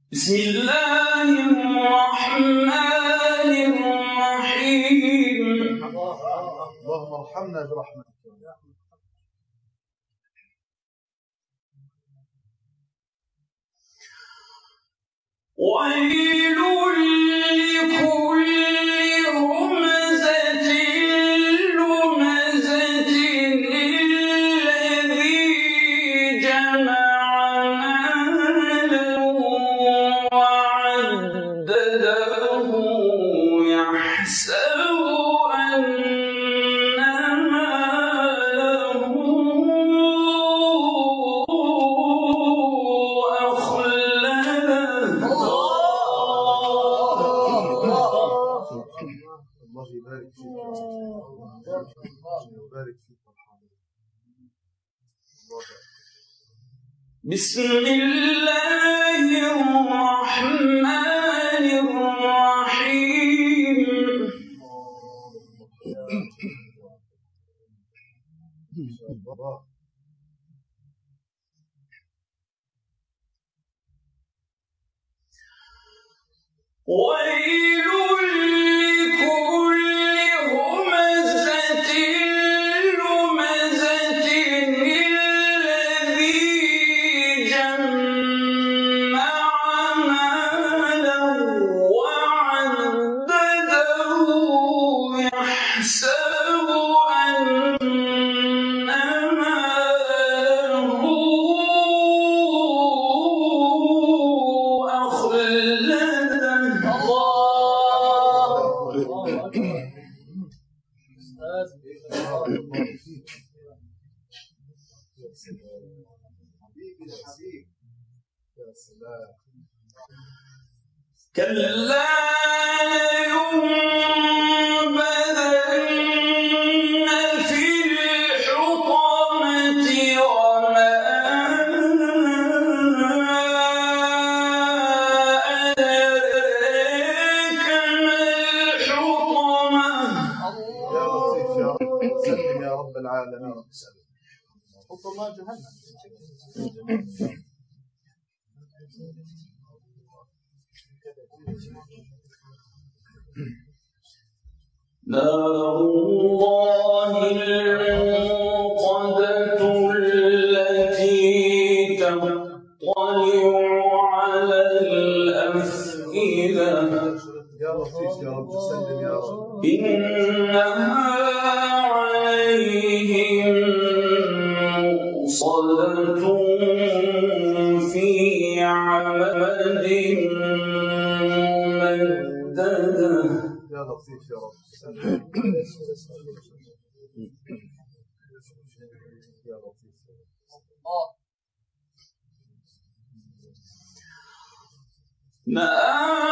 بسم الله الرحمن الرحيم. اللهم ارحمنا برحمتك. ويل لكل همزة لمزة الذي جمع مالا وعدده يحسب أن ماله أخلده. الله يبارك فيك. يبارك فيك. بسم الله الرحمن الرحيم. ويل لكل همزة لمزة الذي جمع مالا وعدده يحسب أن ماله أخلده. كلا لينبذن في الحطمة وما أدراك ما الحطمة. يا لطيف يا رب، سلم يا رب العالمين. حطمة جهنم. نار الله الموقدة التي تطلع على الأفئدة. يا لطيف يا رب، سلم يا رب. إنها عليهم مؤصدة في عمد ممددة. يا لطيف يا رب، سلم. يا لطيف. ما